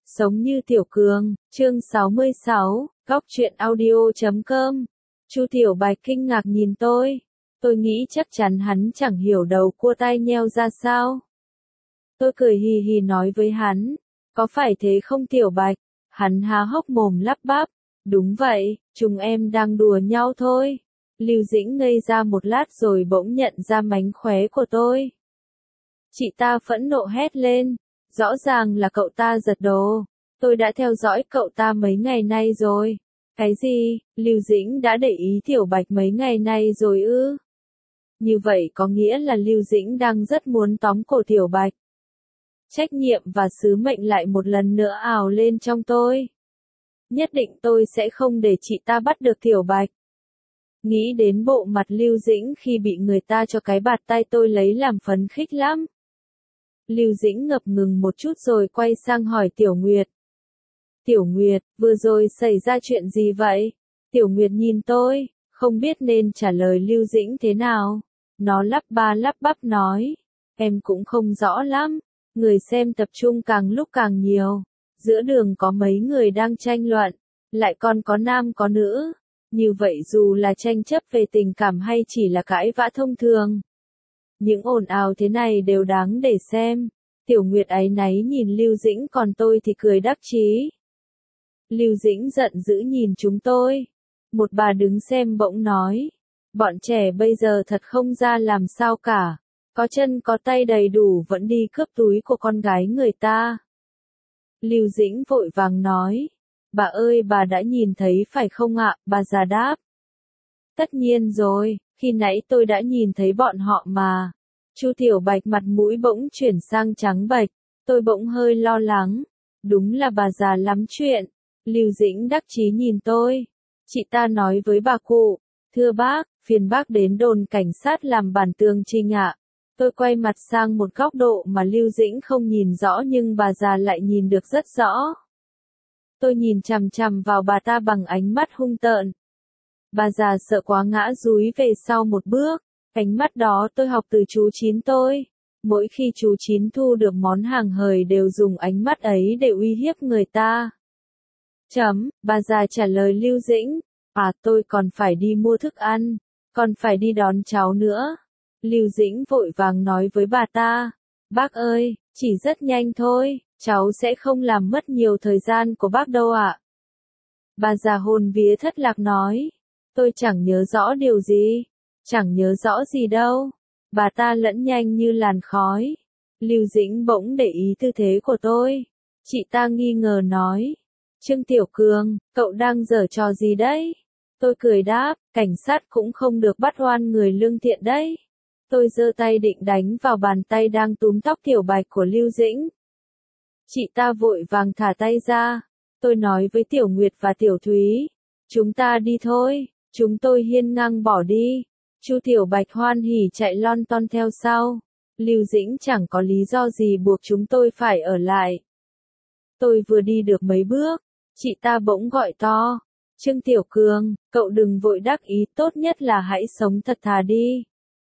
Sống như Tiểu Cường, chương 66, góc truyện audio.com. Chu Tiểu Bạch kinh ngạc nhìn tôi nghĩ chắc chắn hắn chẳng hiểu đầu cua tai nheo ra sao. Tôi cười hì hì nói với hắn, có phải thế không Tiểu Bạch? Hắn há hốc mồm lắp bắp, đúng vậy, chúng em đang đùa nhau thôi. Lưu Dĩnh ngây ra một lát rồi bỗng nhận ra mánh khóe của tôi. Chị ta phẫn nộ hét lên, rõ ràng là cậu ta giật đồ. Tôi đã theo dõi cậu ta mấy ngày nay rồi. Cái gì, Lưu Dĩnh đã để ý Tiểu Bạch mấy ngày nay rồi ư? Như vậy có nghĩa là Lưu Dĩnh đang rất muốn tóm cổ Tiểu Bạch. Trách nhiệm và sứ mệnh lại một lần nữa ào lên trong tôi. Nhất định tôi sẽ không để chị ta bắt được Tiểu Bạch. Nghĩ đến bộ mặt Lưu Dĩnh khi bị người ta cho cái bạt tay tôi lấy làm phấn khích lắm. Lưu Dĩnh ngập ngừng một chút rồi quay sang hỏi Tiểu Nguyệt. Tiểu Nguyệt, vừa rồi xảy ra chuyện gì vậy? Tiểu Nguyệt nhìn tôi, không biết nên trả lời Lưu Dĩnh thế nào. Nó lắp ba lắp bắp nói, em cũng không rõ lắm. Người xem tập trung càng lúc càng nhiều. Giữa đường có mấy người đang tranh luận, lại còn có nam có nữ. Như vậy dù là tranh chấp về tình cảm hay chỉ là cãi vã thông thường. Những ồn ào thế này đều đáng để xem. Tiểu Nguyệt áy náy nhìn Lưu Dĩnh còn tôi thì cười đắc chí. Lưu Dĩnh giận dữ nhìn chúng tôi. Một bà đứng xem bỗng nói. Bọn trẻ bây giờ thật không ra làm sao cả. Có chân có tay đầy đủ vẫn đi cướp túi của con gái người ta. Lưu Dĩnh vội vàng nói. Bà ơi bà đã nhìn thấy phải không ạ? Bà già đáp. Tất nhiên rồi, khi nãy tôi đã nhìn thấy bọn họ mà. Chu Tiểu Bạch mặt mũi bỗng chuyển sang trắng bệch. Tôi bỗng hơi lo lắng. Đúng là bà già lắm chuyện. Lưu Dĩnh đắc chí nhìn tôi. Chị ta nói với bà cụ. Thưa bác, phiền bác đến đồn cảnh sát làm bản tường trình ạ. Tôi quay mặt sang một góc độ mà Lưu Dĩnh không nhìn rõ nhưng bà già lại nhìn được rất rõ. Tôi nhìn chằm chằm vào bà ta bằng ánh mắt hung tợn. Bà già sợ quá ngã dúi về sau một bước. Ánh mắt đó tôi học từ chú Chín tôi. Mỗi khi chú Chín thu được món hàng hời đều dùng ánh mắt ấy để uy hiếp người ta. Bà già trả lời Lưu Dĩnh. À tôi còn phải đi mua thức ăn. Còn phải đi đón cháu nữa. Lưu Dĩnh vội vàng nói với bà ta. Bác ơi, chỉ rất nhanh thôi. Cháu sẽ không làm mất nhiều thời gian của bác đâu ạ. Bà già hồn vía thất lạc nói. Tôi chẳng nhớ rõ điều gì. Chẳng nhớ rõ gì đâu. Bà ta lẫn nhanh như làn khói. Lưu Dĩnh bỗng để ý tư thế của tôi. Chị ta nghi ngờ nói. Trương Tiểu Cường, cậu đang giở trò gì đấy? Tôi cười đáp, cảnh sát cũng không được bắt oan người lương thiện đấy. Tôi giơ tay định đánh vào bàn tay đang túm tóc Tiểu Bạch của Lưu Dĩnh. Chị ta vội vàng thả tay ra. Tôi nói với Tiểu Nguyệt và Tiểu Thúy. Chúng ta đi thôi. Chúng tôi hiên ngang bỏ đi. Chu Tiểu Bạch hoan hỉ chạy lon ton theo sau. Lưu Dĩnh chẳng có lý do gì buộc chúng tôi phải ở lại. Tôi vừa đi được mấy bước. Chị ta bỗng gọi to. Trương Tiểu Cường, cậu đừng vội đắc ý, tốt nhất là hãy sống thật thà đi.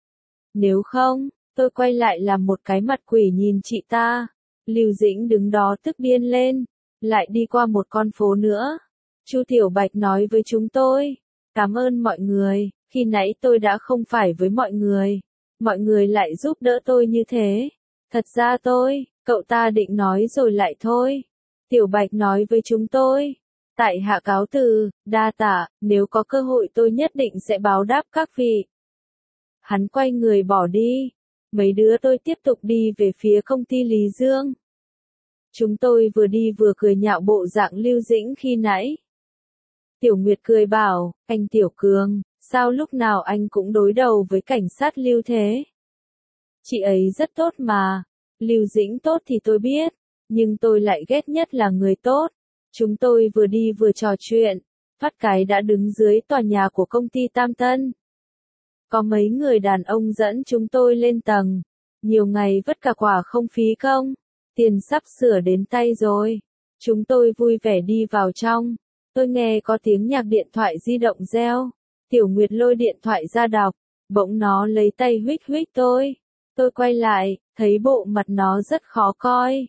Nếu không, tôi quay lại làm một cái mặt quỷ nhìn chị ta. Lưu Dĩnh đứng đó tức điên lên. Lại đi qua một con phố nữa. Chu Tiểu Bạch nói với chúng tôi. Cảm ơn mọi người, khi nãy tôi đã không phải với mọi người. Mọi người lại giúp đỡ tôi như thế. Thật ra cậu ta định nói rồi lại thôi. Tiểu Bạch nói với chúng tôi. Tại hạ cáo từ, đa tạ, nếu có cơ hội tôi nhất định sẽ báo đáp các vị. Hắn quay người bỏ đi. Mấy đứa tôi tiếp tục đi về phía công ty Lý Dương. Chúng tôi vừa đi vừa cười nhạo bộ dạng Lưu Dĩnh khi nãy. Tiểu Nguyệt cười bảo, anh Tiểu Cường, sao lúc nào anh cũng đối đầu với cảnh sát Lưu thế? Chị ấy rất tốt mà. Lưu Dĩnh tốt thì tôi biết, nhưng tôi lại ghét nhất là người tốt. Chúng tôi vừa đi vừa trò chuyện. Phát cái đã đứng dưới tòa nhà của công ty Tam Tân. Có mấy người đàn ông dẫn chúng tôi lên tầng. Nhiều ngày vất cả quả không phí công. Tiền sắp sửa đến tay rồi. Chúng tôi vui vẻ đi vào trong. Tôi nghe có tiếng nhạc điện thoại di động reo. Tiểu Nguyệt lôi điện thoại ra đọc. Bỗng nó lấy tay huých huých tôi. Tôi quay lại, thấy bộ mặt nó rất khó coi.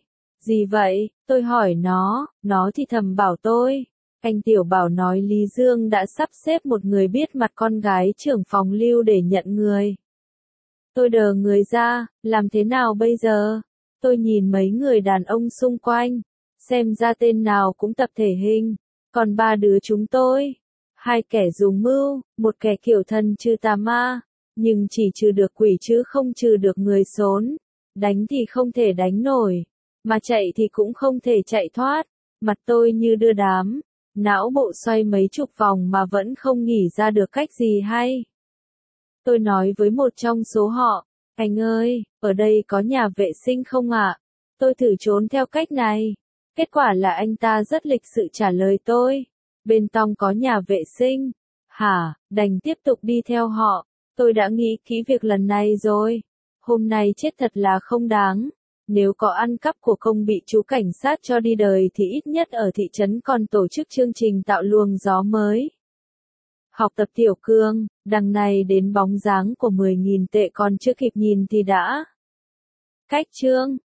Gì vậy? Tôi hỏi nó thì thầm bảo tôi. Anh Tiểu Bảo nói Lý Dương đã sắp xếp một người biết mặt con gái trưởng phòng Lưu để nhận người. Tôi đờ người ra, làm thế nào bây giờ? Tôi nhìn mấy người đàn ông xung quanh, xem ra tên nào cũng tập thể hình, còn ba đứa chúng tôi. Hai kẻ dùng mưu, một kẻ kiểu thần trừ tà ma, nhưng chỉ trừ được quỷ chứ không trừ được người xốn. Đánh thì không thể đánh nổi, mà chạy thì cũng không thể chạy thoát. Mặt tôi như đưa đám, não bộ xoay mấy chục vòng mà vẫn không nghĩ ra được cách gì hay. Tôi nói với một trong số họ, anh ơi, ở đây có nhà vệ sinh không ạ? Tôi thử trốn theo cách này. Kết quả là anh ta rất lịch sự trả lời tôi. Bên trong có nhà vệ sinh. Hả, đành tiếp tục đi theo họ. Tôi đã nghĩ kỹ việc lần này rồi. Hôm nay chết thật là không đáng. Nếu có ăn cắp của công bị chú cảnh sát cho đi đời thì ít nhất ở thị trấn còn tổ chức chương trình tạo luồng gió mới. Học tập Tiểu Cương, đằng này đến bóng dáng của 10.000 tệ còn chưa kịp nhìn thì đã. Cách chương